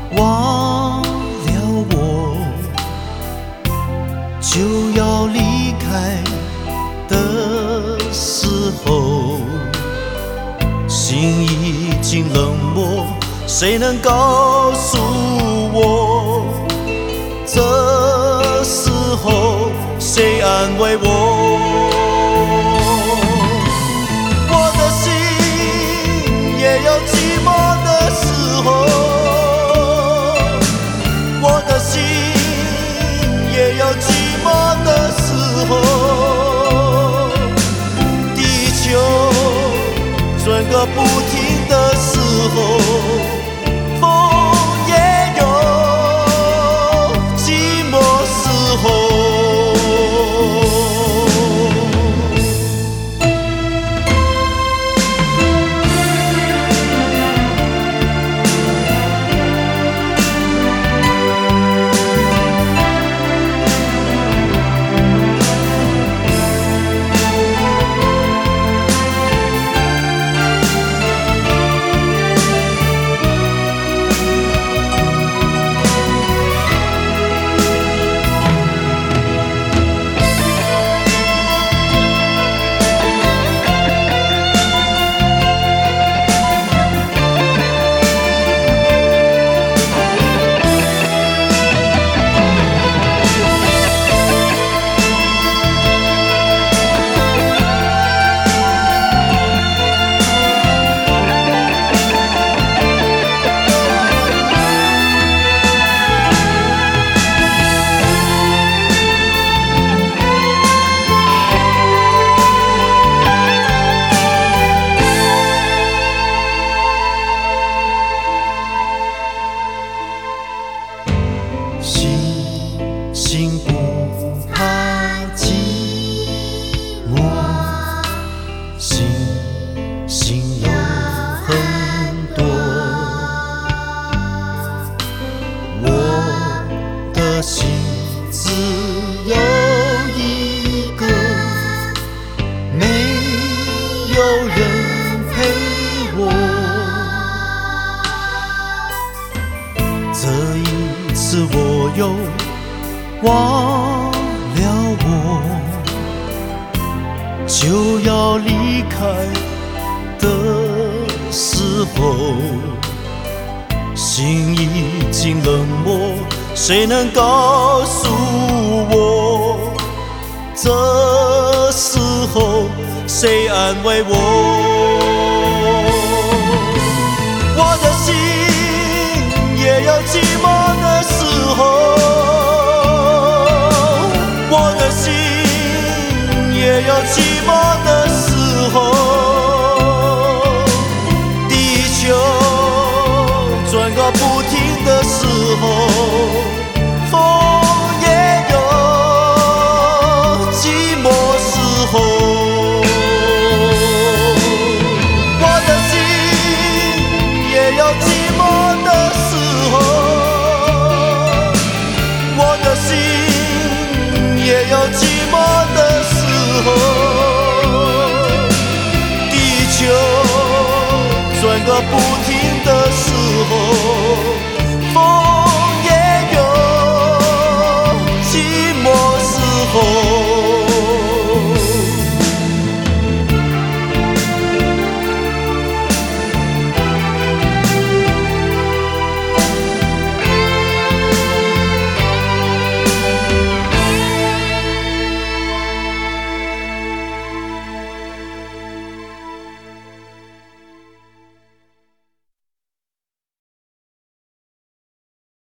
忘了我，就要离开的时候，心已经冷漠，谁能告诉我？这时候谁安慰我？我的心也有寂寞的时候，我的心也有寂寞的时候，地球转个不停的时候，风也有寂寞时候。心不怕寂寞，心有很多。我的心只有一个，没有人陪我。这一次我又忘了我，就要离开的时候，心已经冷漠，谁能告诉我？这时候谁安慰我？我的心也有寂寞的时候，我的心也有寂寞的时候，地球转个不停的时候，风也有寂寞时候。我的心也有寂寞的时候，我的心也有寂寞的时候，地球转个不停的时候。